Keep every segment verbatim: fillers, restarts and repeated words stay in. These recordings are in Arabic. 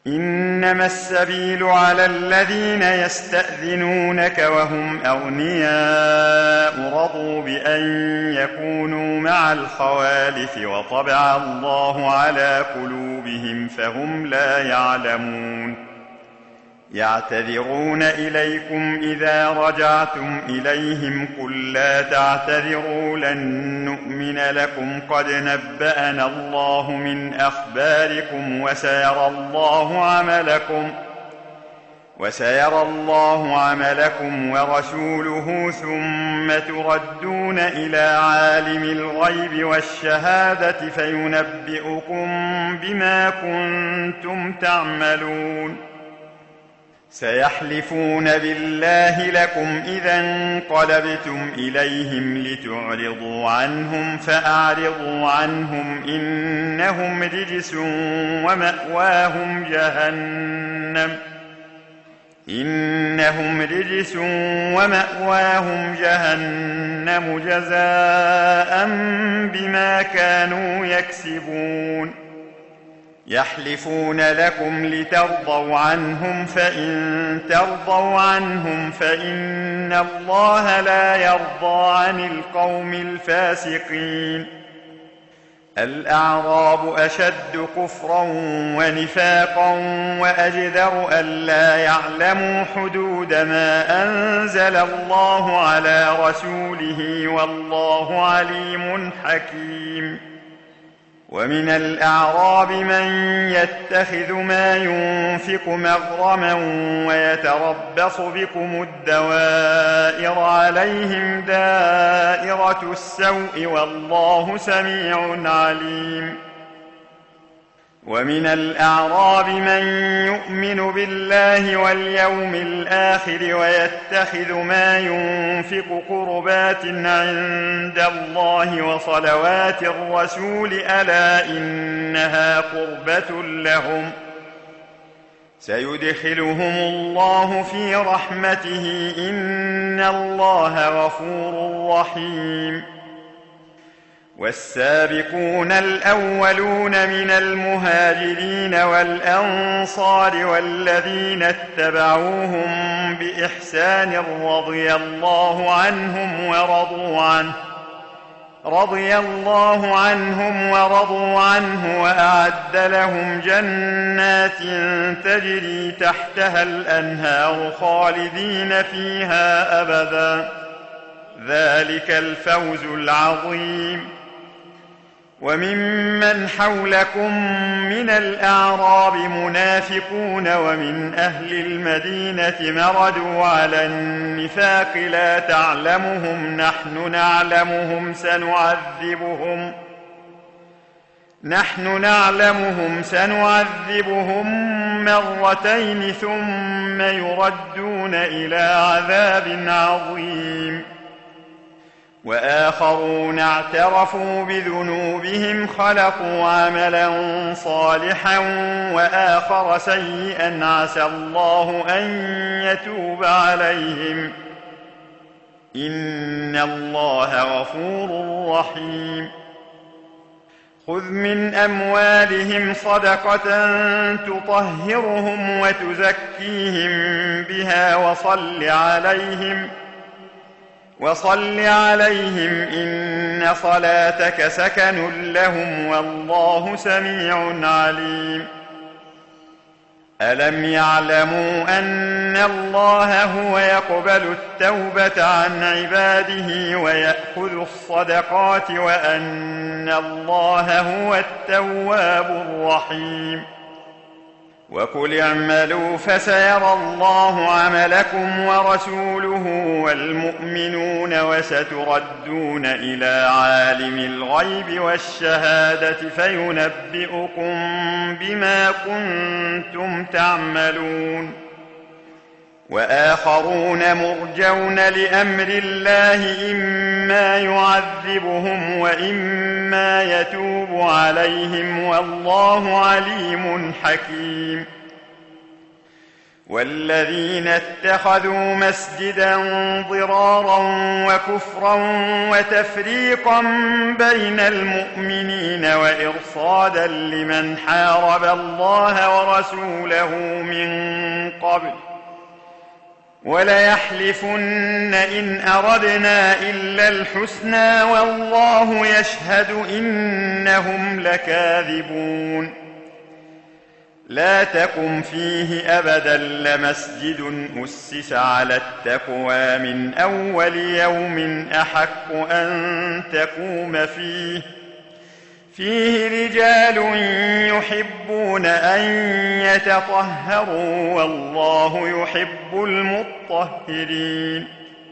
إنما السبيل على الذين يستأذنونك وهم أغنياء رضوا بأن يكونوا مع الخوالف وطبع الله على قلوبهم فهم لا يعلمون. يعتذرون إليكم إذا رجعتم إليهم قل لا تعتذروا لن نؤمن لكم قد نبأنا الله من أخباركم وسيرى الله عملكم وسيرى الله عملكم ورسوله ثم تردون إلى عالم الغيب والشهادة فينبئكم بما كنتم تعملون. سيحلفون بالله لكم إذا انقلبتم إليهم لتعرضوا عنهم فأعرضوا عنهم إنهم رجس ومأواهم جهنم إنهم رجس ومأواهم جهنم جزاء بما كانوا يكسبون. يحلفون لكم لترضوا عنهم فإن ترضوا عنهم فإن الله لا يرضى عن القوم الفاسقين. الأعراب أشد كفرا ونفاقا وأجدر ألا يعلموا حدود ما أنزل الله على رسوله والله عليم حكيم. ومن الأعراب من يتخذ ما ينفق مغرما ويتربص بكم الدوائر عليهم دائرة السوء والله سميع عليم. ومن الأعراب من يؤمن بالله واليوم الآخر ويتخذ ما ينفق قربات عند الله وصلوات الرسول ألا إنها قربة لهم سيدخلهم الله في رحمته إن الله غفور رحيم. والسابقون الأولون من المهاجرين والأنصار والذين اتبعوهم بإحسان رضي الله عنهم ورضوا عنه رضي الله عنهم ورضوا عنه وأعد لهم جنات تجري تحتها الأنهار خالدين فيها أبدا ذلك الفوز العظيم. وممن حولكم من الأعراب منافقون ومن أهل المدينة مردوا على النفاق لا تعلمهم نحن نعلمهم سنعذبهم نحن نعلمهم سنعذبهم مرتين ثم يردون إلى عذاب عظيم. وآخرون اعترفوا بذنوبهم خلقوا عملا صالحا وآخر سيئا عسى الله أن يتوب عليهم إن الله غفور رحيم. خذ من أموالهم صدقة تطهرهم وتزكيهم بها وصل عليهم وصل عليهم إن صلاتك سكن لهم والله سميع عليم. ألم يعلموا أن الله هو يقبل التوبة عن عباده ويأخذ الصدقات وأن الله هو التواب الرحيم. وقل اعملوا فسيرى الله عملكم ورسوله والمؤمنون وستردون إلى عالم الغيب والشهادة فينبئكم بما كنتم تعملون. وآخرون مرجون لأمر الله إما يعذبهم وإما يتوب عليهم والله عليم حكيم. والذين اتخذوا مسجدا ضرارا وكفرا وتفريقا بين المؤمنين وإرصادا لمن حارب الله ورسوله من قبل وليحلفن إن أردنا إلا الحسنى والله يشهد إنهم لكاذبون لا تقم فيه أبدا لمسجد أسس على التقوى من أول يوم أحق أن تقوم فيه فيه رجال يحبون أن يتطهروا والله يحب المطهرين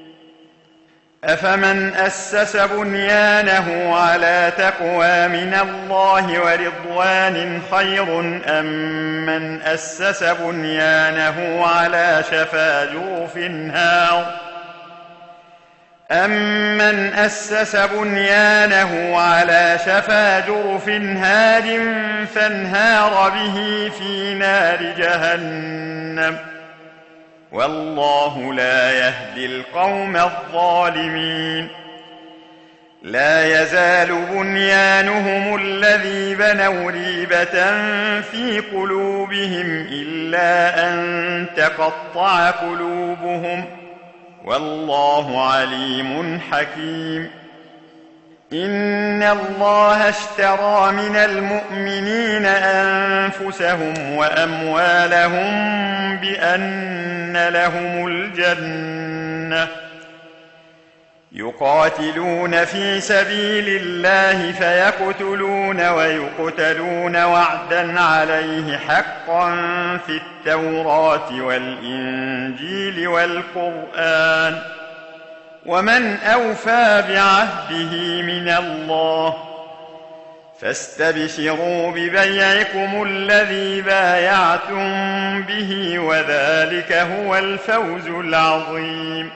أفمن أسس بنيانه على تقوى من الله ورضوان خير أم من أسس بنيانه على شفا جرف هار أمن أسس بنيانه على شفا جرف هار فانهار به في نار جهنم والله لا يهدي القوم الظالمين لا يزال بنيانهم الذي بنوا ريبة في قلوبهم إلا أن تقطع قلوبهم والله عليم حكيم إن الله اشترى من المؤمنين أنفسهم وأموالهم بأن لهم الجنة يقاتلون في سبيل الله فيقتلون ويقتلون وعدا عليه حقا في التوراة والإنجيل والقرآن ومن أوفى بعهده من الله فاستبشروا ببيعكم الذي بايعتم به وذلك هو الفوز العظيم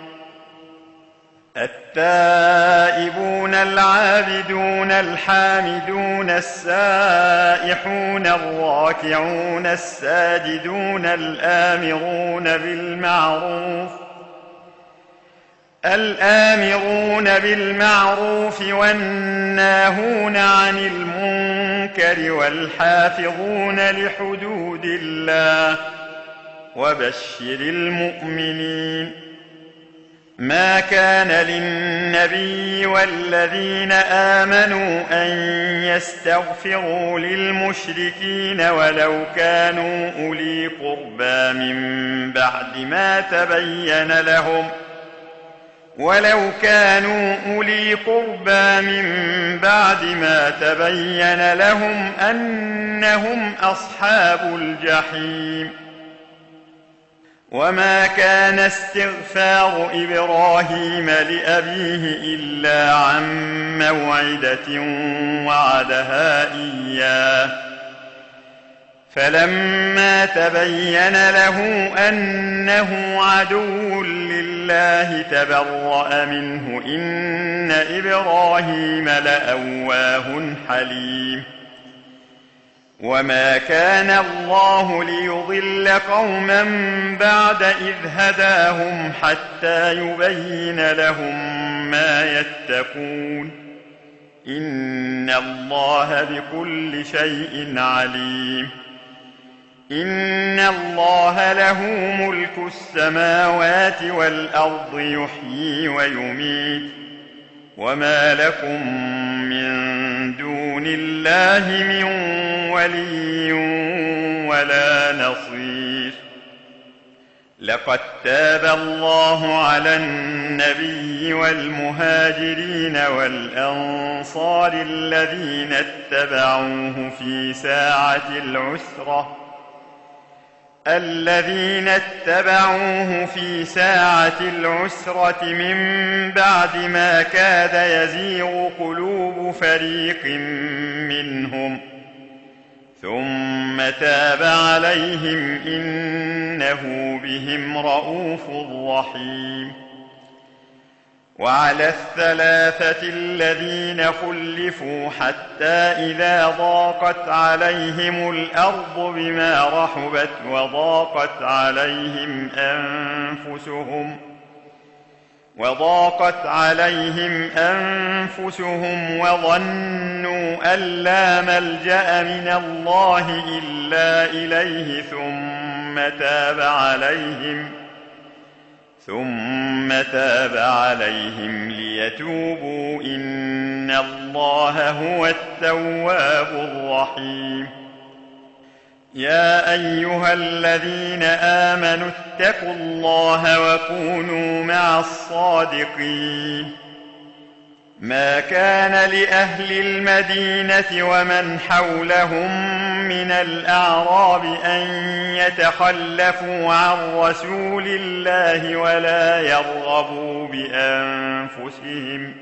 التائبون العابدون الحامدون السائحون الراكعون الساجدون الآمرون بالمعروف الآمرون بالمعروف والناهون عن المنكر والحافظون لحدود الله وبشر المؤمنين ما كان للنبي والذين آمنوا أن يستغفروا للمشركين ولو كانوا أولي قربى من بعد ما تبين لهم ولو كانوا أولي قربى من بعد ما تبين لهم أنهم أصحاب الجحيم وما كان استغفار إبراهيم لأبيه إلا عن موعدة وعدها إياه فلما تبين له أنه عدو لله تبرأ منه إن إبراهيم لأواه حليم وما كان الله ليضل قوما بعد إذ هداهم حتى يبين لهم ما يتقون إن الله بكل شيء عليم إن الله له ملك السماوات والأرض يحيي ويميت وما لكم من دون الله من ولي ولا نصير لقد تاب الله على النبي والمهاجرين والأنصار الذين اتبعوه في ساعة العسرة الذين اتبعوه في ساعة العسرة من بعد ما كاد يزيغ قلوب فريق منهم ثم تاب عليهم إنه بهم رءوف رحيم وعلى الثلاثة الذين خلفوا حتى إذا ضاقت عليهم الأرض بما رحبت وضاقت عليهم أنفسهم وضاقت عليهم أنفسهم وظنوا أن لا ملجأ من الله إلا إليه ثم تاب عليهم ثم تاب عليهم ليتوبوا إن الله هو التواب الرحيم. يا أيها الذين آمنوا اتقوا الله وكونوا مع الصادقين. ما كان لأهل المدينة ومن حولهم من الأعراب أن يتخلفوا عن رسول الله ولا يرغبوا بأنفسهم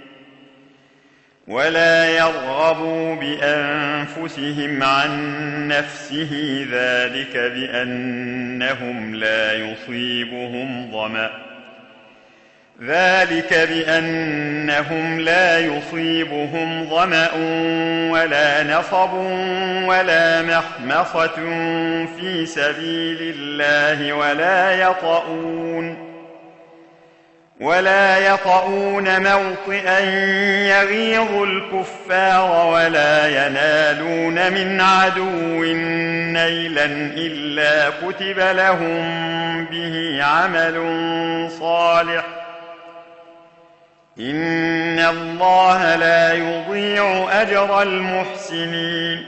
ولا يرغبوا بأنفسهم عن نفسه ذلك بأنهم لا يصيبهم ظمأ ذلك بأنهم لا يصيبهم ظمأ ولا نصب ولا مخمصة في سبيل الله ولا يطؤون ولا يطؤون موطئا يغيظ الكفار ولا ينالون من عدو نيلا إلا كتب لهم به عمل صالح إن الله لا يضيع أجر المحسنين.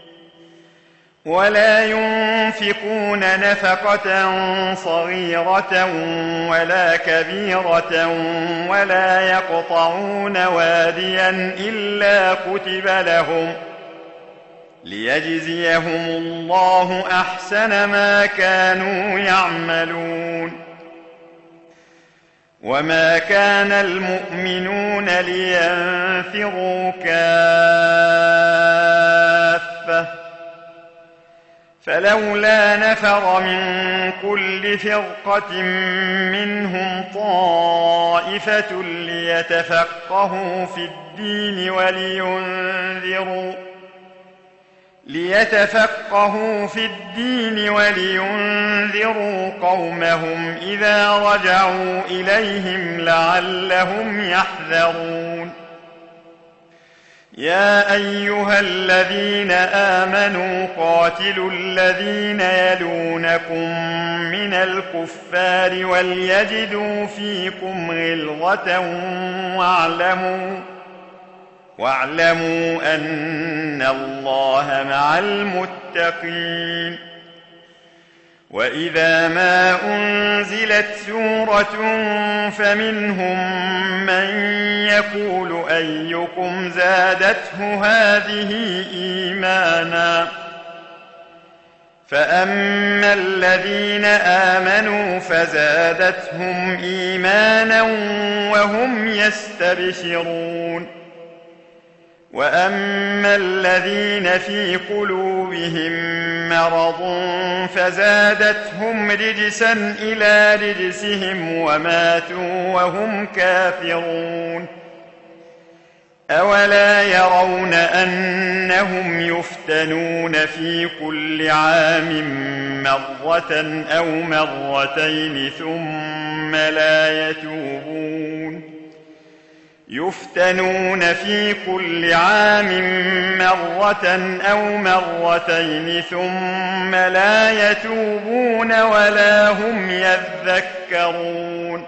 ولا ينفقون نفقة صغيرة ولا كبيرة ولا يقطعون واديا إلا كتب لهم ليجزيهم الله أحسن ما كانوا يعملون. وما كان المؤمنون لينفروا كافة فلولا نفر من كل فرقة منهم طائفة ليتفقهوا في الدين ولينذروا ليتفقهوا في الدين ولينذروا قومهم إذا رجعوا إليهم لعلهم يحذرون. يا أيها الذين آمنوا قاتلوا الذين يلونكم من الكفار وليجدوا فيكم غلظة واعلموا واعلموا أن الله مع المتقين. وإذا ما أنزلت سورة فمنهم من يقول أيكم زادته هذه إيمانا فأما الذين آمنوا فزادتهم إيمانا وهم يستبشرون. وأما الذين في قلوبهم مرض فزادتهم رجسا إلى رجسهم وماتوا وهم كافرون. أولا يرون أنهم يفتنون في كل عام مرة أو مرتين ثم لا يتوبون يفتنون في كل عام مرة أو مرتين ثم لا يتوبون ولا هم يذكرون.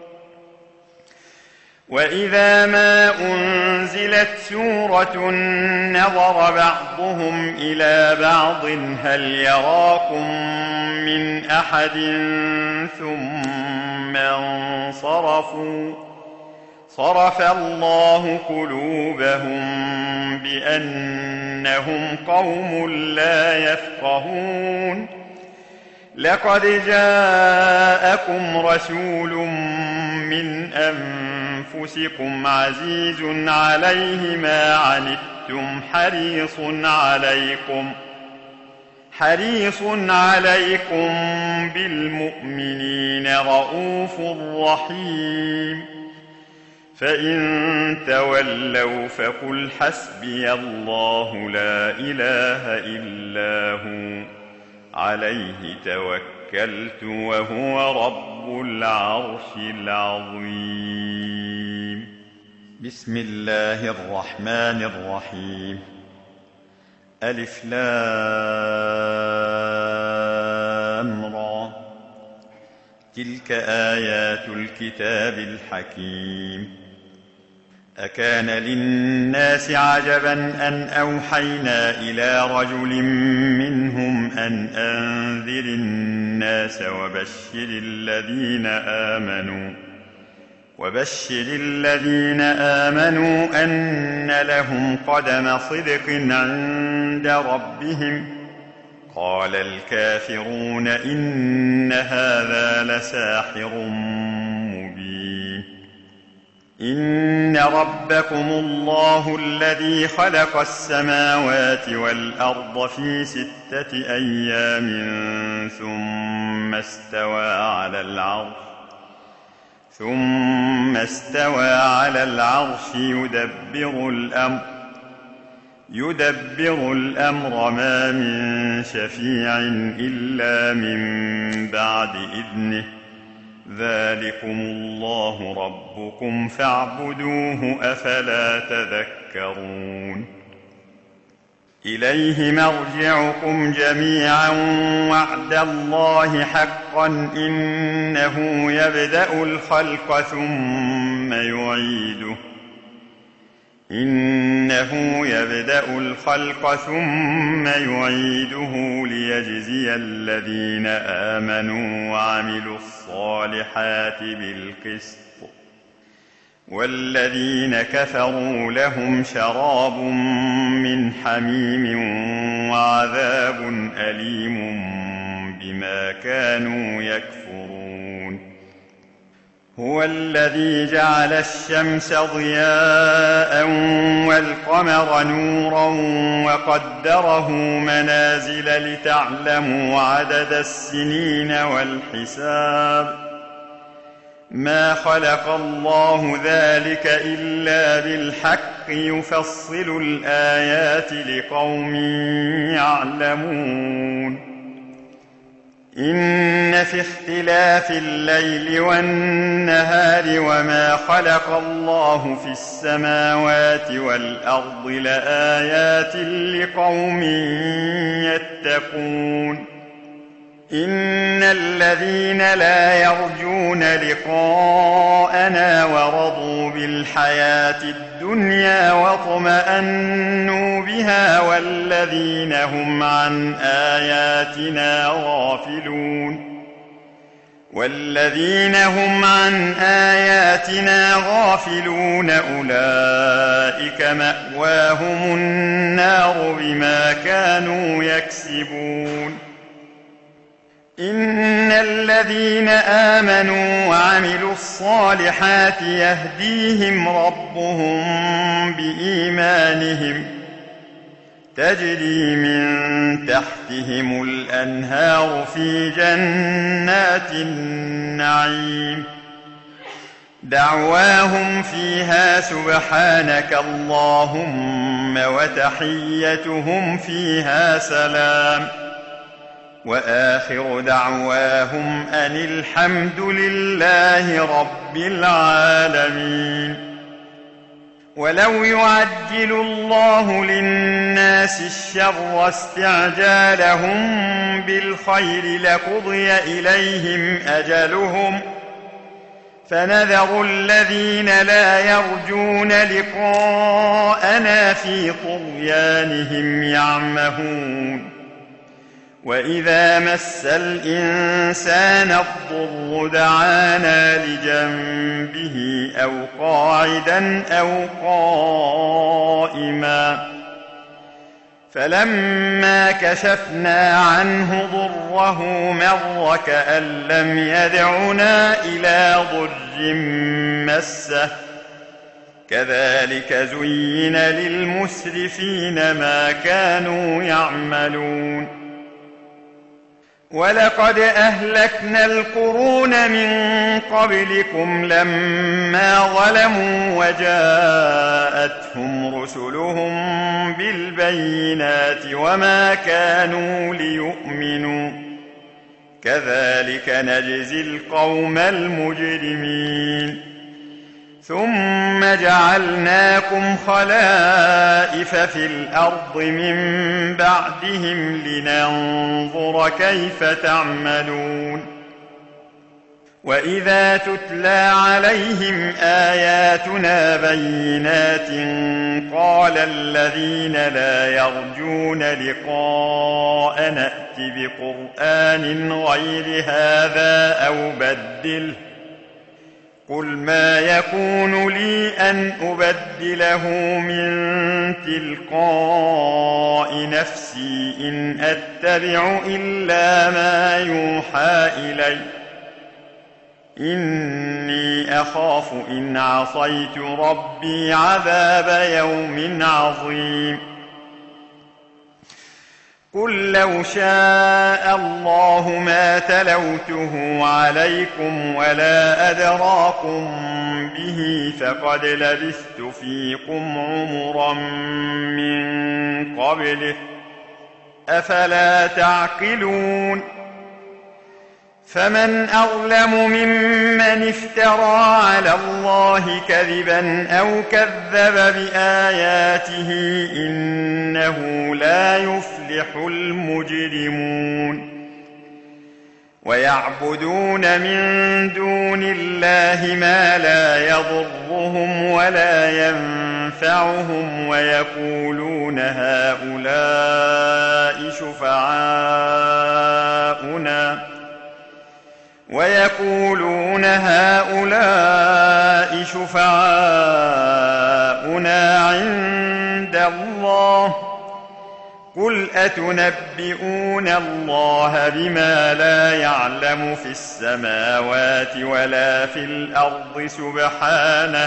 وإذا ما أنزلت سورة نظر بعضهم إلى بعض هل يراكم من أحد ثم انصرفوا صرف الله قلوبهم بأنهم قوم لا يفقهون. لقد جاءكم رسول من أنفسكم عزيز عليه ما عنتم حريص عليكم حريص عليكم بالمؤمنين رؤوف رحيم. فإن تولوا فقل حسبي الله لا إله إلا هو عليه توكلت وهو رب العرش العظيم. بسم الله الرحمن الرحيم. ألف لام را تلك آيات الكتاب الحكيم. أكان للناس عجبا أن أوحينا إلى رجل منهم أن أنذر الناس وبشر الذين آمنوا وبشر الذين آمنوا أن لهم قدم صدق عند ربهم. قال الكافرون إن هذا لساحر مبين. إن ربكم الله الذي خلق السماوات والأرض في ستة أيام ثم استوى على العرش ثم استوى على العرش يدبر الأمر يدبر الأمر ما من شفيع إلا من بعد إذنه. ذلكم الله ربكم فاعبدوه أفلا تذكرون. إليه مرجعكم جميعا وعد الله حقا إنه يبدأ الخلق ثم يعيده إنه يبدأ الخلق ثم يعيده ليجزي الذين آمنوا وعملوا الصالحات بالقسط والذين كفروا لهم شراب من حميم وعذاب أليم بما كانوا يكفرون. هو الذي جعل الشمس ضياء والقمر نورا وقدره منازل لتعلموا عدد السنين والحساب. ما خلق الله ذلك إلا بالحق يفصل الآيات لقوم يعلمون. إن في اختلاف الليل والنهار وما خلق الله في السماوات والأرض لآيات لقوم يتقون. إن الذين لا يرجون لقاءنا ورضوا بالحياة الدنيا واطمأنوا بها والذين هم عن آياتنا غافلون والذين هم عن آياتنا غافلون أولئك مأواهم النار بما كانوا يكسبون. إن الذين آمنوا وعملوا الصالحات يهديهم ربهم بإيمانهم تجري من تحتهم الأنهار في جنات النعيم. دعواهم فيها سبحانك اللهم وتحيتهم فيها سلام وآخر دعواهم أن الحمد لله رب العالمين. ولو يعجل الله للناس الشر استعجالهم بالخير لقضي إليهم أجلهم فنذر الذين لا يرجون لقاءنا في طغيانهم يعمهون. وإذا مس الإنسان الضر دعانا لجنبه أو قاعدا أو قائما فلما كشفنا عنه ضره مر كأن لم يدعنا إلى ضر مسه كذلك زين للمسرفين ما كانوا يعملون. ولقد أهلكنا القرون من قبلكم لما ظلموا وجاءتهم رسلهم بالبينات وما كانوا ليؤمنوا كذلك نجزي القوم المجرمين ثم جعلناكم خلائف في الأرض من بعدهم لننظر كيف تعملون وإذا تتلى عليهم آياتنا بينات قال الذين لا يرجون لقاء نأت بقرآن غير هذا أو بدله قل ما يكون لي أن أبدله من تلقاء نفسي إن أتبع إلا ما يوحى إلي إني أخاف إن عصيت ربي عذاب يوم عظيم قل لو شاء الله ما تلوته عليكم ولا أدراكم به فقد لبثت فيكم عمرا من قبله أفلا تعقلون فمن أظلم ممن افترى على الله كذبا أو كذب بآياته إنه لا يفلح المجرمون ويعبدون من دون الله ما لا يضرهم ولا ينفعهم ويقولون هؤلاء شفعاؤنا ويقولون هؤلاء شفعاؤنا عند الله قل أتنبئون الله بما لا يعلم في السماوات ولا في الأرض سبحانه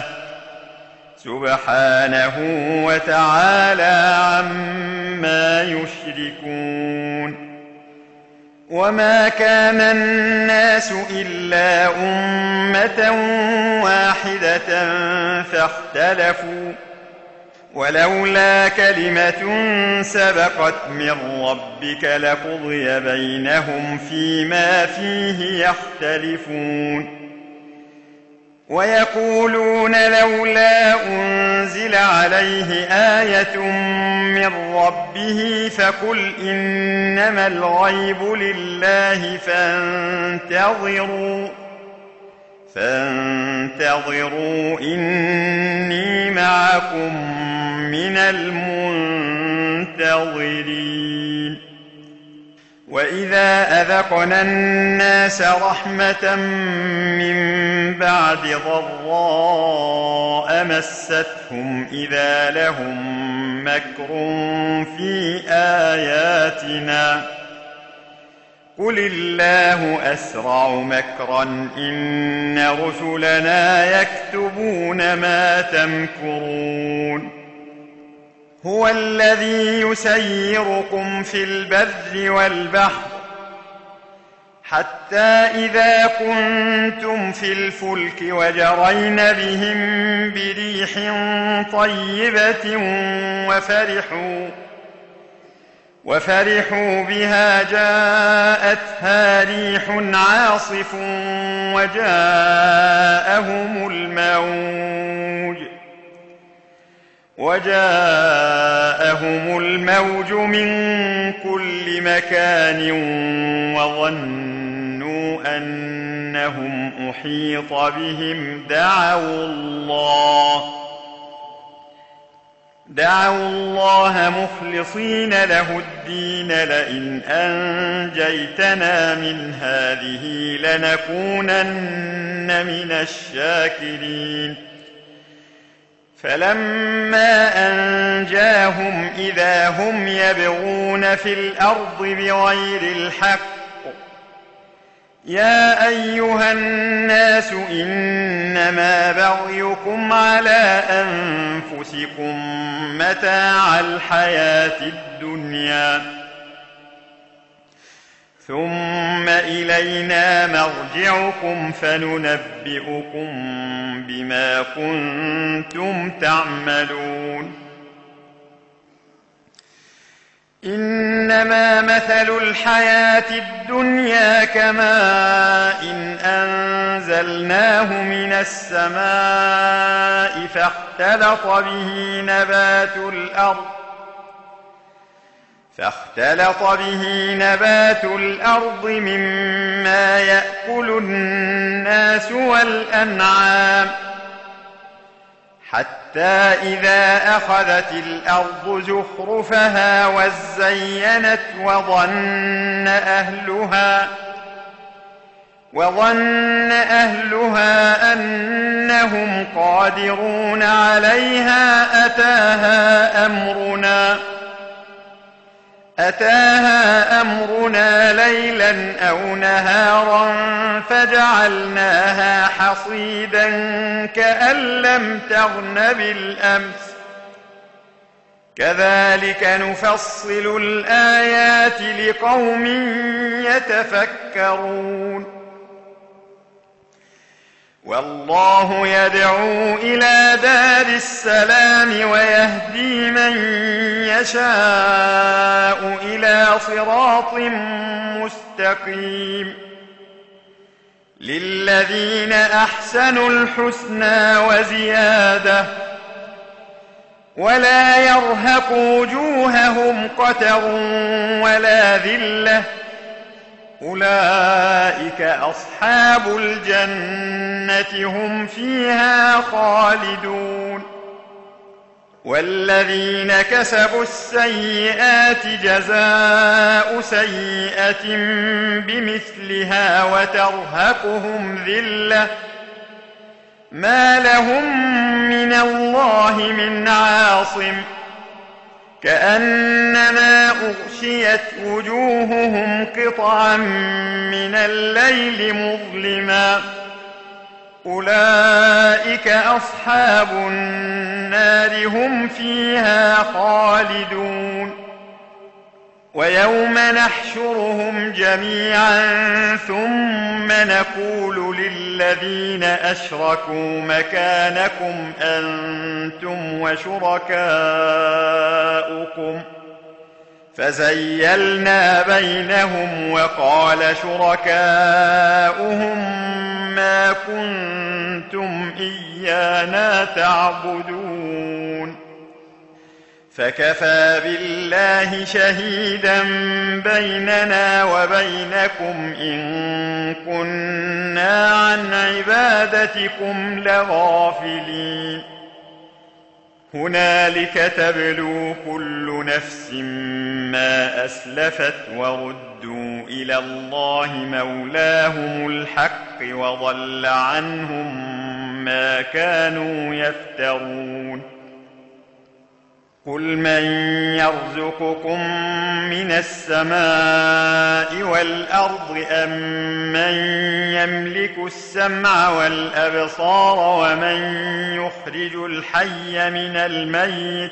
سبحانه وتعالى عما يشركون وما كان الناس إلا أمة واحدة فاختلفوا ولولا كلمة سبقت من ربك لقضي بينهم فيما فيه يختلفون ويقولون لولا أنزل عليه آية من ربه فقل إنما الغيب لله فانتظروا فانتظروا إني معكم من المنتظرين وإذا أذقنا الناس رحمة من بعد ضراء مستهم إذا لهم مكر في آياتنا قل الله أسرع مكرا إن رسلنا يكتبون ما تمكرون هو الذي يسيركم في البر والبحر حتى إذا كنتم في الفلك وجرين بهم بريح طيبة وفرحوا وفرحوا بها جاءتها ريح عاصف وجاءهم الموج وجاءهم الموج من كل مكان وظنوا أنهم أحيط بهم دعوا الله دعوا الله مخلصين له الدين لئن أنجيتنا من هذه لنكونن من الشاكرين فلما أنجاهم إذا هم يبغون في الأرض بغير الحق يا أيها الناس إنما بغيكم على أنفسكم متاع الحياة الدنيا ثم ثم إلينا مرجعكم فننبئكم بما كنتم تعملون. إنما مثل الحياة الدنيا كماء إن أنزلناه من السماء فاختلط به نبات الأرض فاختلط به نبات الأرض مما يأكل الناس والأنعام حتى إذا أخذت الأرض زخرفها وزينت وظن أهلها وظن أهلها أنهم قادرون عليها أتاها أمرنا أتاها أمرنا ليلا أو نهارا فجعلناها حصيدا كأن لم تغن بالأمس كذلك نفصل الآيات لقوم يتفكرون. والله يدعو إلى دار السلام ويهدي من يشاء إلى صراط مستقيم. للذين أحسنوا الحسنى وزيادة ولا يرهق وجوههم قتر ولا ذلة أولئك أصحاب الجنة هم فيها خالدون. والذين كسبوا السيئات جزاء سيئة بمثلها وترهقهم ذلة ما لهم من الله من عاصم كأنما أغشيت وجوههم قطعا من الليل مظلما أولئك أصحاب النار هم فيها خالدون. ويوم نحشرهم جميعا ثم نقول للذين أشركوا مكانكم أنتم وشركاؤكم فزيلنا بينهم وقال شركاؤهم ما كنتم إيانا تعبدون فكفى بالله شهيدا بيننا وبينكم إن كنا عن عبادتكم لغافلين. هنالك تبلو كل نفس ما أسلفت وردوا إلى الله مولاهم الحق وضل عنهم ما كانوا يفترون. قل من يرزقكم من السماء والأرض أم من يملك السمع والأبصار ومن يخرج الحي من الميت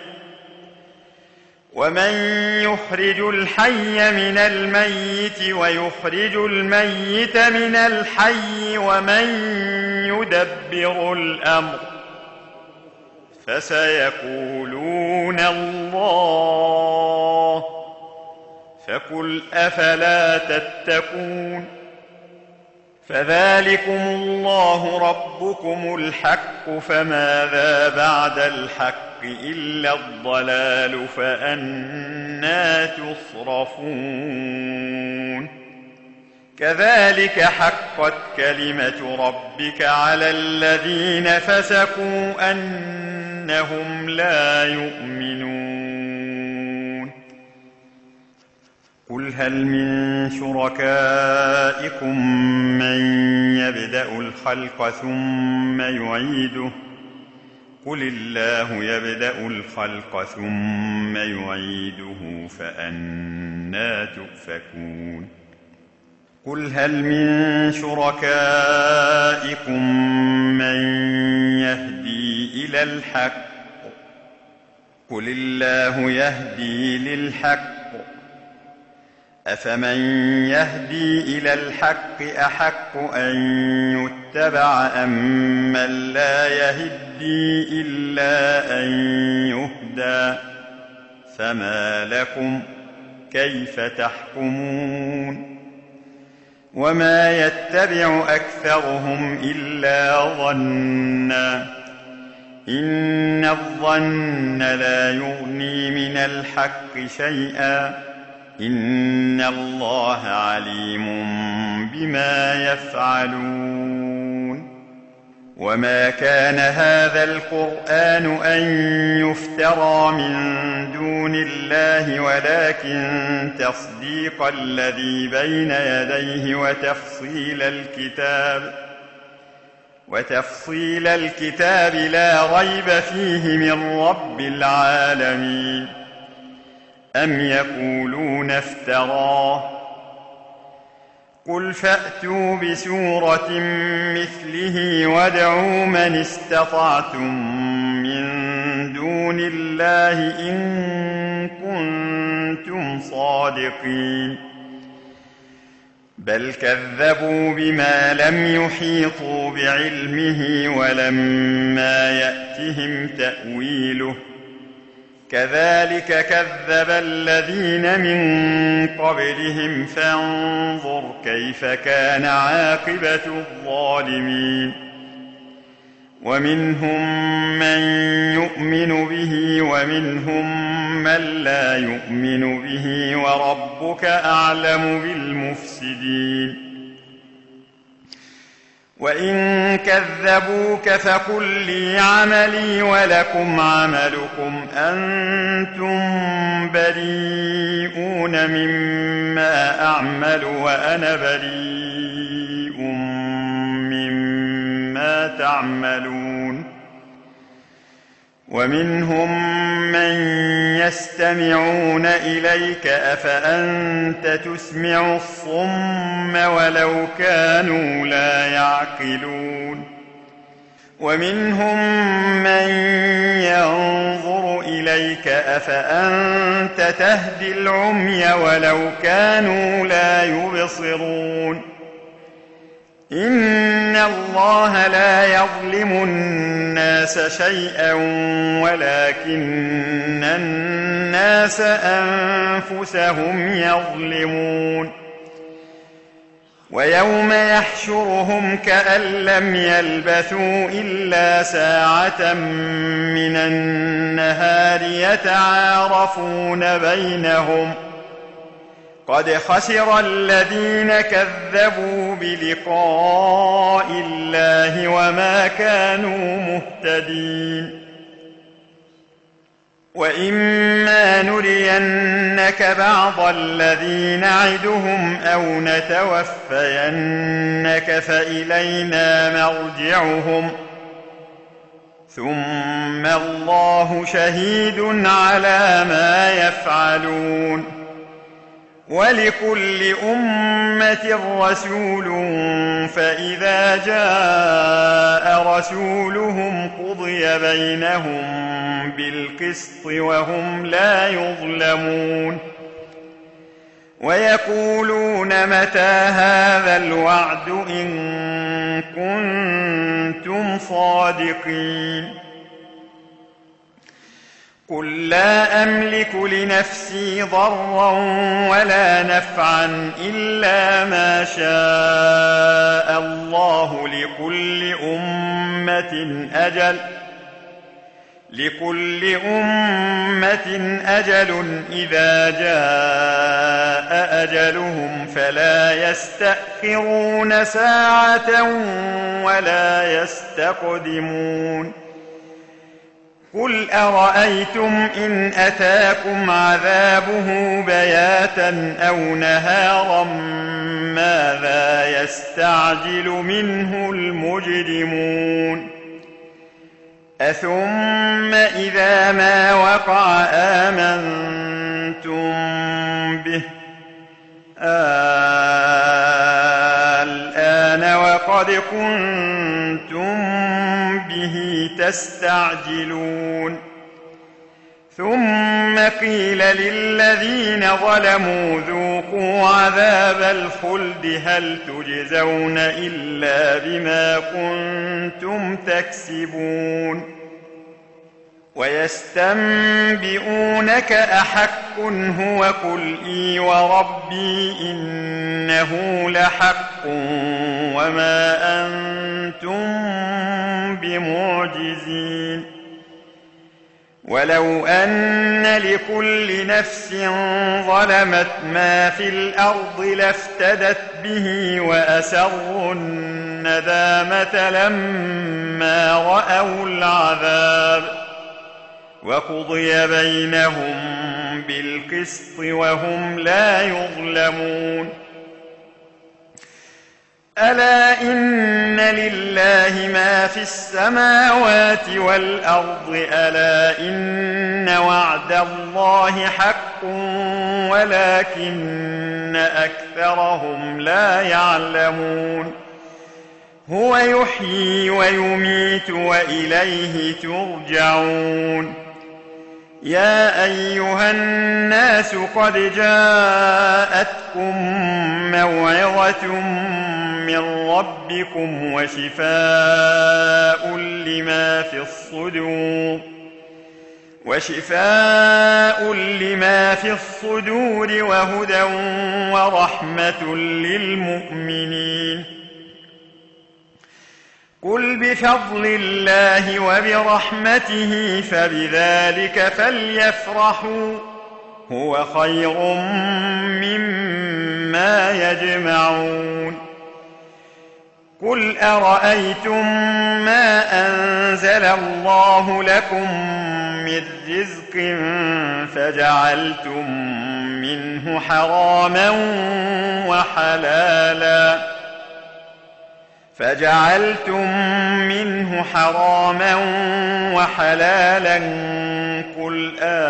ومن يخرج الحي من الميت ويخرج الميت من الحي ومن يدبر الأمر فسيقولون الله فقل أفلا تتقون. فذلكم الله ربكم الحق فماذا بعد الحق إلا الضلال فأنى تصرفون. كذلك حقت كلمة ربك على الذين فسقوا أنهم لا يؤمنون. قل هل من شركائكم من يبدأ الخلق ثم يعيده قل الله يبدأ الخلق ثم يعيده فأنى تؤفكون. قل هل من شركائكم من يهدي إلى الحق قل الله يهدي للحق أفمن يهدي إلى الحق أحق أن يتبع أم من لا يهدي إلا أن يهدى فما لكم كيف تحكمون وما يتبع أكثرهم إلا ظنا إن الظن لا يغني من الحق شيئا إن الله عليم بما يفعلون وما كان هذا القرآن أن يفترى من دون الله ولكن تصديق الذي بين يديه وتفصيل الكتاب وتفصيل الكتاب لا ريب فيه من رب العالمين أم يقولون افتراه قل فأتوا بسورة مثله وادعوا من استطعتم من دون الله إن كنتم صادقين بل كذبوا بما لم يحيطوا بعلمه ولما يأتهم تأويله كذلك كذب الذين من قبلهم فانظر كيف كان عاقبة الظالمين ومنهم من يؤمن به ومنهم من لا يؤمن به وربك أعلم بالمفسدين وإن كذبوك فقل لي عملي ولكم عملكم أنتم بريئون مما أعمل وأنا بريء مما تعملون ومنهم من يستمعون إليك أفأنت تسمع الصم ولو كانوا لا يعقلون ومنهم من ينظر إليك أفأنت تهدي العمي ولو كانوا لا يبصرون إن الله لا يظلم الناس شيئا ولكن الناس أنفسهم يظلمون ويوم يحشرهم كأن لم يلبثوا إلا ساعة من النهار يتعارفون بينهم قد خسر الذين كذبوا بلقاء الله وما كانوا مهتدين وإما نرينك بعض الذي نعدهم أو نتوفينك فإلينا مرجعهم ثم الله شهيد على ما يفعلون ولكل أمة رسول فإذا جاء رسولهم قضي بينهم بالقسط وهم لا يظلمون ويقولون متى هذا الوعد إن كنتم صادقين قل لا أملك لنفسي ضرا ولا نفعا إلا ما شاء الله لكل أمة أجل لكل أمة أجل إذا جاء أجلهم فلا يستأخرون ساعة ولا يستقدمون قل أرأيتم إن أتاكم عذابه بياتا أو نهارا ماذا يستعجل منه المجرمون أثم إذا ما وقع آمنتم به الآن وقد كنتم به تستعجلون ثم قيل للذين ظلموا ذوقوا عذاب الخلد هل تجزون إلا بما كنتم تكسبون ويستنبئونك أحق هو قل إي وربي إنه لحق وما أنتم بمعجزين ولو أن لكل نفس ظلمت ما في الأرض لافتدت به وأسروا الندامة لما رأوا العذاب وقضي بينهم بالقسط وهم لا يظلمون ألا إن لله ما في السماوات والأرض ألا إن وعد الله حق ولكن أكثرهم لا يعلمون هو يحيي ويميت وإليه ترجعون يا أيها الناس قد جاءتكم موعظة من ربكم وشفاء لما في الصدور وشفاء لما في الصدور وهدى ورحمة للمؤمنين قل بفضل الله وبرحمته فبذلك فليفرحوا هو خير مما يجمعون قل أرأيتم ما أنزل الله لكم من رزق فجعلتم منه حراما وحلالا فجعلتم منه حراما وحلالا قل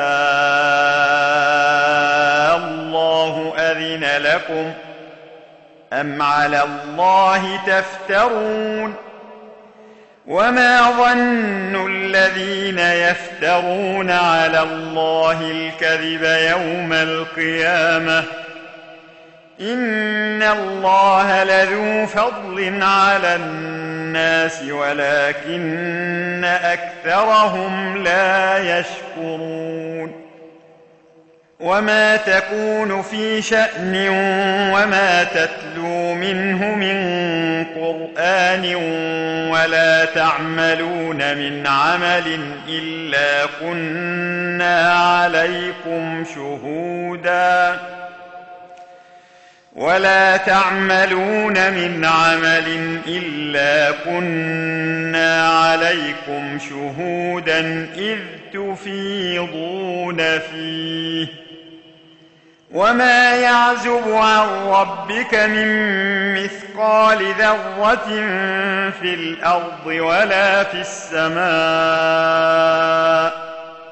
آه الله أذن لكم أم على الله تفترون وما ظن الذين يفترون على الله الكذب يوم القيامة إن الله لذو فضل على الناس ولكن أكثرهم لا يشكرون وما تكون في شأن وما تتلو منه من قرآن ولا تعملون من عمل إلا كنا عليكم شهودا ولا تعملون من عمل إلا كنا عليكم شهودا إذ تفيضون فيه وما يعزب عن ربك من مثقال ذرة في الأرض ولا في السماء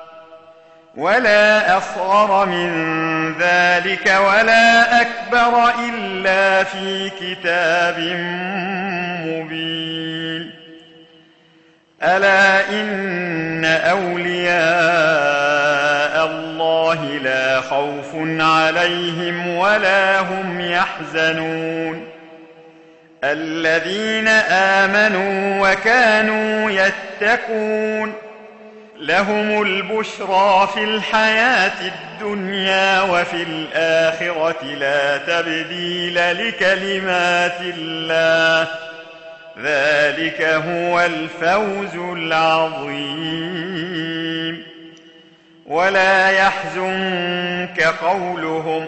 ولا أصغر من ذلك ولا أكبر إلا في كتاب مبين ألا إن أولياء الله لا خوف عليهم ولا هم يحزنون الذين آمنوا وكانوا يتقون لهم البشرى في الحياة الدنيا وفي الآخرة لا تبديل لكلمات الله ذلك هو الفوز العظيم ولا يحزنك قولهم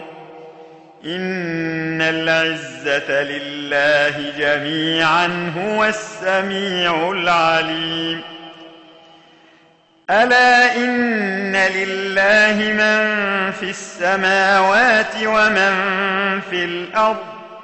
إن العزة لله جميعا هو السميع العليم ألا إن لله من في السماوات ومن في الأرض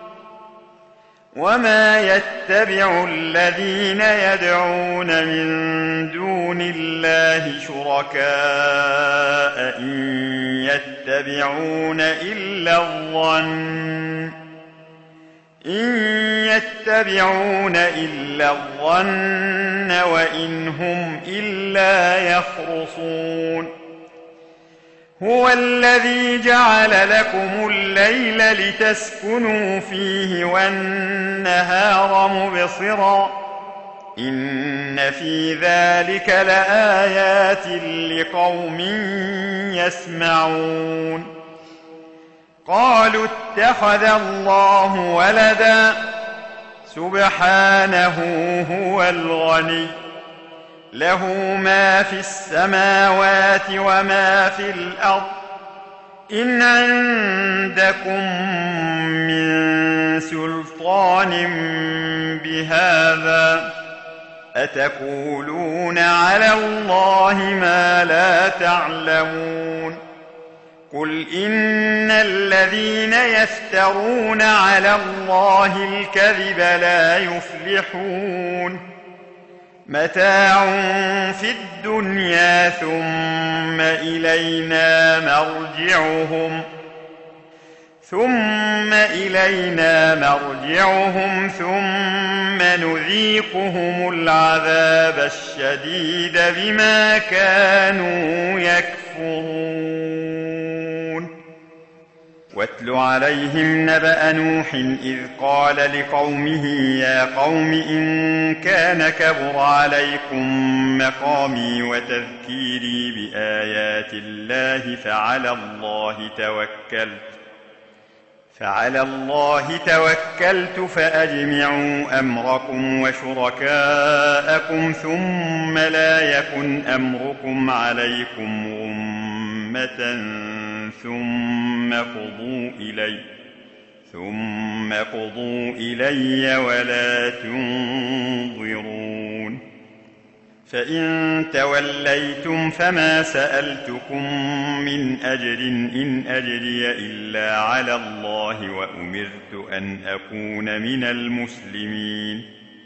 وما يتبع الذين يدعون من دون الله شركاء إن يتبعون إلا الظن إن يتبعون إلا الظن وإن هم إلا يخرصون هو الذي جعل لكم الليل لتسكنوا فيه والنهار مبصرا إن في ذلك لآيات لقوم يسمعون قالوا اتخذ الله ولدا سبحانه هو الغني له ما في السماوات وما في الأرض إن عندكم من سلطان بهذا أتقولون على الله ما لا تعلمون قل إن الذين يفترون على الله الكذب لا يفلحون متاع في الدنيا ثم إلينا مرجعهم ثم إلينا مرجعهم ثم نذيقهم العذاب الشديد بما كانوا يكفرون واتل عليهم نبأ نوح إذ قال لقومه يا قوم إن كان كبر عليكم مقامي وتذكيري بآيات الله فعلى الله توكلت فعلى الله توكلت فأجمعوا أمركم وشركاءكم ثم لا يكن أمركم عليكم غمة ثم قضوا إلي ثم قضوا إلي ولا تنظرون فإن توليتم فما سألتكم من أجر إن أجري إلا على الله وأمرت أن أكون من المسلمين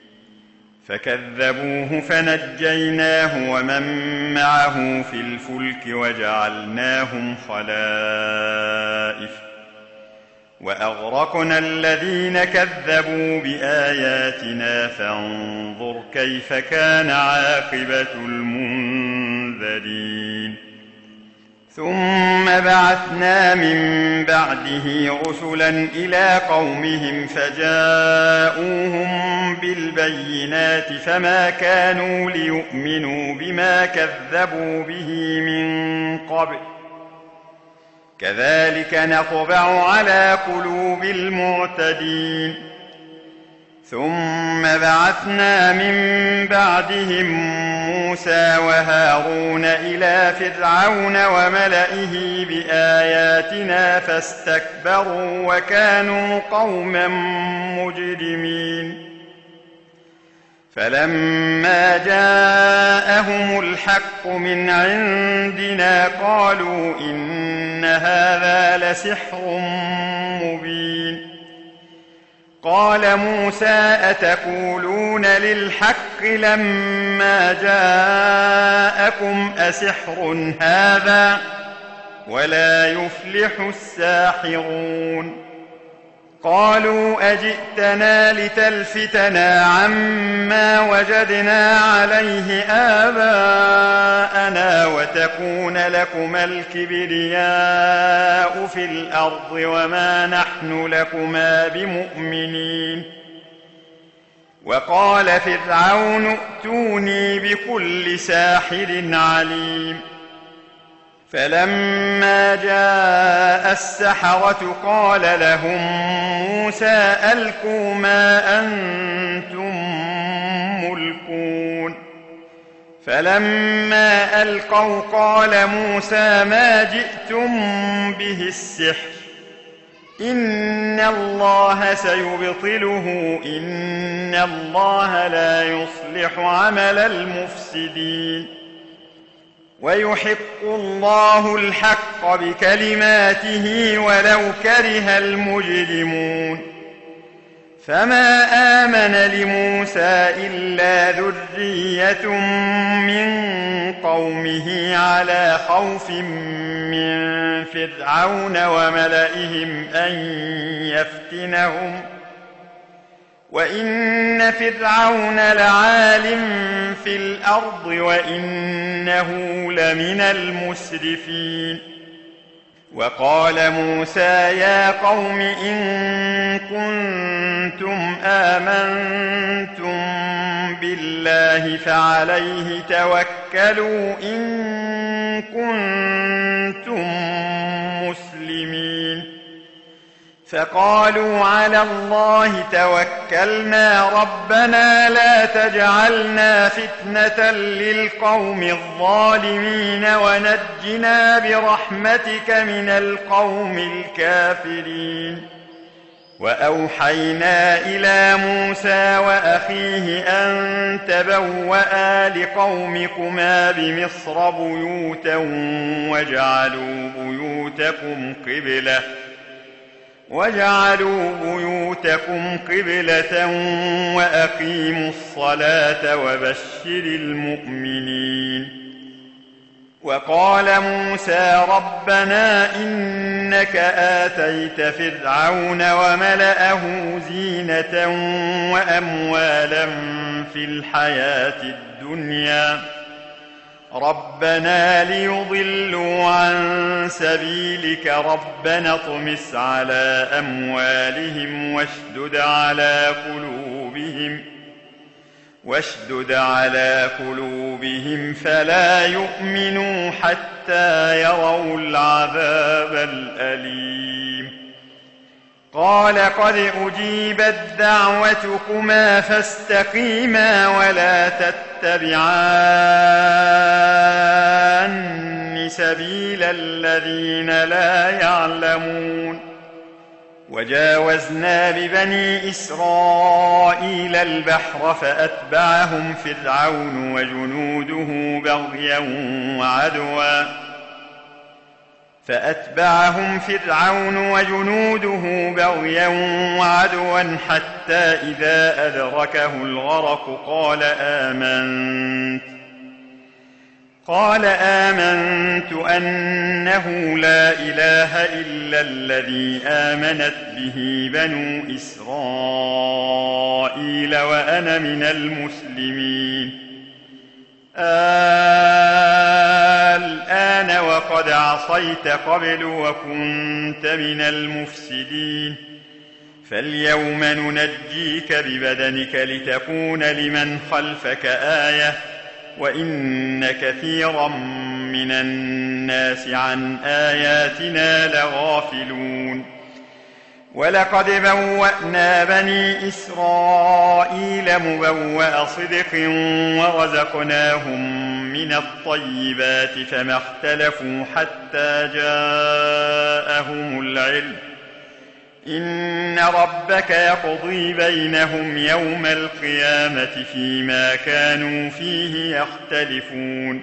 فكذبوه فنجيناه ومن معه في الفلك وجعلناهم خلائف وأغرقنا الذين كذبوا بآياتنا فانظر كيف كان عاقبة المنذرين ثم بعثنا من بعده رسلا إلى قومهم فجاءوهم بالبينات فما كانوا ليؤمنوا بما كذبوا به من قبل كذلك نطبع على قلوب المعتدين ثم بعثنا من بعدهم موسى وهارون إلى فرعون وملئه بآياتنا فاستكبروا وكانوا قوما مجرمين فلما جاءهم الحق من عندنا قالوا إن هذا لسحر مبين قال موسى أتقولون للحق لما جاءكم أسحر هذا ولا يفلح الساحرون قالوا أجئتنا لتلفتنا عما وجدنا عليه آباءنا وتكون لكما الكبرياء في الأرض وما نحن لكما بمؤمنين وقال فرعون ائتوني بكل ساحر عليم فلما جاء السحرة قال لهم موسى ألقوا ما أنتم ملقون فلما ألقوا قال موسى ما جئتم به السحر إن الله سيبطله إن الله لا يصلح عمل المفسدين ويحق الله الحق بكلماته ولو كره المجرمون فما آمن لموسى إلا ذرية من قومه على خوف من فرعون وملئهم أن يفتنهم وإن فرعون لعال في الأرض وإنه لمن المسرفين وقال موسى يا قوم إن كنتم آمنتم بالله فعليه توكلوا إن كنتم مسلمين فقالوا على الله توكلنا ربنا لا تجعلنا فتنة للقوم الظالمين ونجنا برحمتك من القوم الكافرين وأوحينا إلى موسى وأخيه أن تبوأ لقومكما بمصر بيوتا وجعلوا بيوتكم قبلة وجعلوا بيوتكم قبلة وأقيموا الصلاة وبشر المؤمنين وقال موسى ربنا إنك آتيت فرعون وملأه زينة وأموالا في الحياة الدنيا ربنا ليضلوا عن سبيلك ربنا اطمس على أموالهم واشدد على قلوبهم واشدد على قلوبهم فلا يؤمنوا حتى يروا العذاب الأليم قال قد أجيبت دعوتكما فاستقيما ولا تتبعان سبيل الذين لا يعلمون وجاوزنا ببني إسرائيل البحر فأتبعهم فرعون وجنوده بغيا وعدوا فأتبعهم فرعون وجنوده بغيا وعدوا حتى إذا أدركه الغرق قال آمنت قال آمنت أنه لا إله إلا الذي آمنت به بنو إسرائيل وأنا من المسلمين الآن وقد عصيت قبل وكنت من المفسدين فاليوم ننجيك ببدنك لتكون لمن خلفك آية وإن كثيرا من الناس عن آياتنا لغافلون ولقد بوأنا بني إسرائيل مبوأ صدق ورزقناهم من الطيبات فما اختلفوا حتى جاءهم العلم إن ربك يقضي بينهم يوم القيامة فيما كانوا فيه يختلفون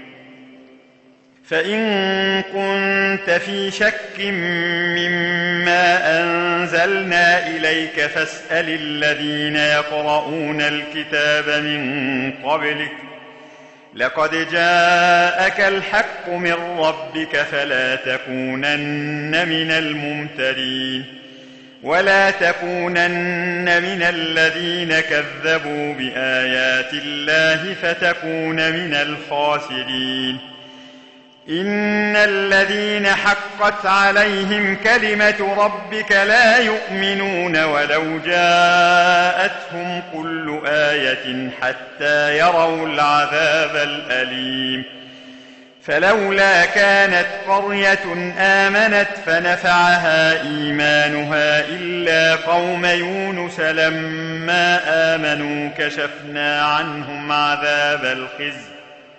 فإن كنت في شك مما أنزلنا إليك فاسأل الذين يقرؤون الكتاب من قبلك لقد جاءك الحق من ربك فلا تكونن من الممترين ولا تكونن من الذين كذبوا بآيات الله فتكون من الخاسرين إن الذين حقت عليهم كلمة ربك لا يؤمنون ولو جاءتهم كل آية حتى يروا العذاب الأليم فلولا كانت قرية آمنت فنفعها إيمانها إلا قوم يونس لما آمنوا كشفنا عنهم عذاب الخزي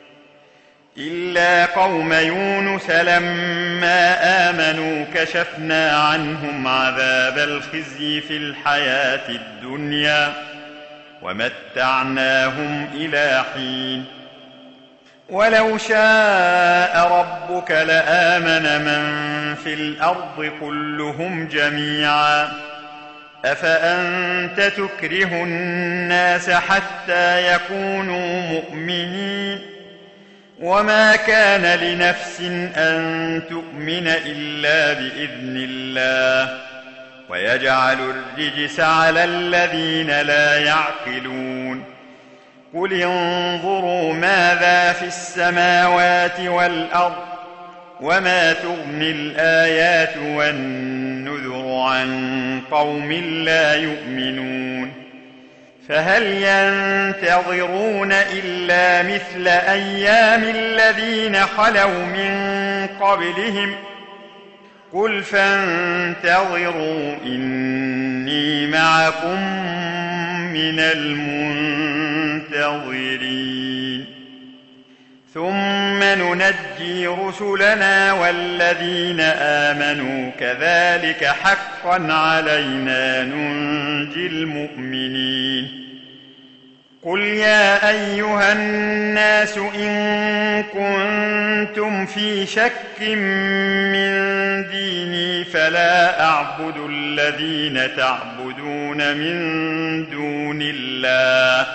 إلا قوم يونس لما آمنوا كشفنا عنهم عذاب الخزي في الحياة الدنيا ومتعناهم إلى حين ولو شاء ربك لآمن من في الأرض كلهم جميعا أفأنت تكره الناس حتى يكونوا مؤمنين وما كان لنفس أن تؤمن إلا بإذن الله ويجعل الرجس على الذين لا يعقلون قل انظروا ماذا في السماوات والأرض وما تغني الآيات والنذر عن قوم لا يؤمنون فهل ينتظرون إلا مثل أيام الذين خلوا من قبلهم قل فانتظروا إني معكم من المنتظرين ثم ننجي رسلنا والذين آمنوا كذلك حقا علينا ننجي المؤمنين قل يا أيها الناس إن كنتم في شك من ديني فلا أعبد الذين تعبدون من دون الله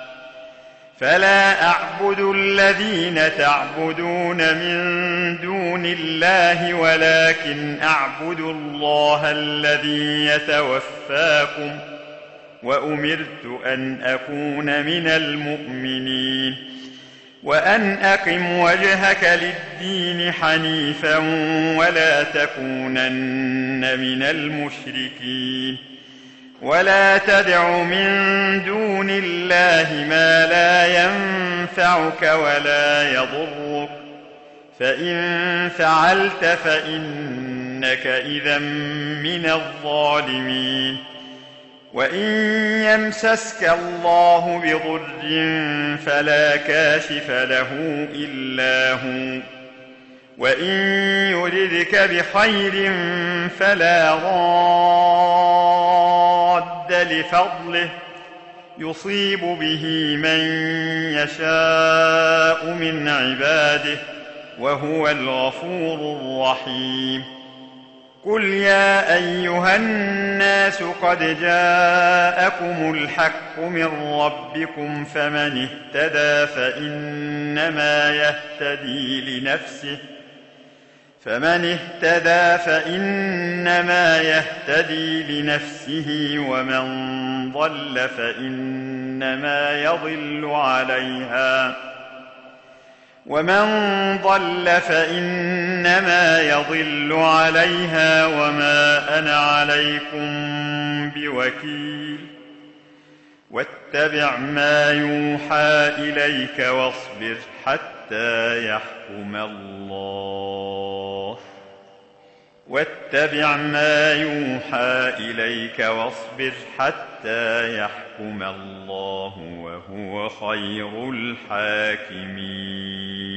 فلا أعبد الذين تعبدون من دون الله ولكن أعبد الله الذي يتوفاكم وأمرت أن أكون من المؤمنين وأن أقم وجهك للدين حنيفا ولا تكونن من المشركين ولا تدع من دون الله ما لا ينفعك ولا يضرك فإن فعلت فإنك إذا من الظالمين وإن يمسسك الله بضر فلا كاشف له إلا هو وإن يردك بخير فلا راد لفضله يصيب به من يشاء من عباده وهو الغفور الرحيم قل يا أيها الناس قد جاءكم الحق من ربكم فمن اهتدى فإنما يهتدي لنفسه فمن اهتدى فإنما يهتدي لنفسه ومن ضل فإنما يضل عليها ومن ضل فإنما يضل عليها وما أنا عليكم بوكيل واتبع ما يوحى إليك واصبر حتى يحكم الله واتبع ما يوحى إليك واصبر حتى يحكم الله وهو خير الحاكمين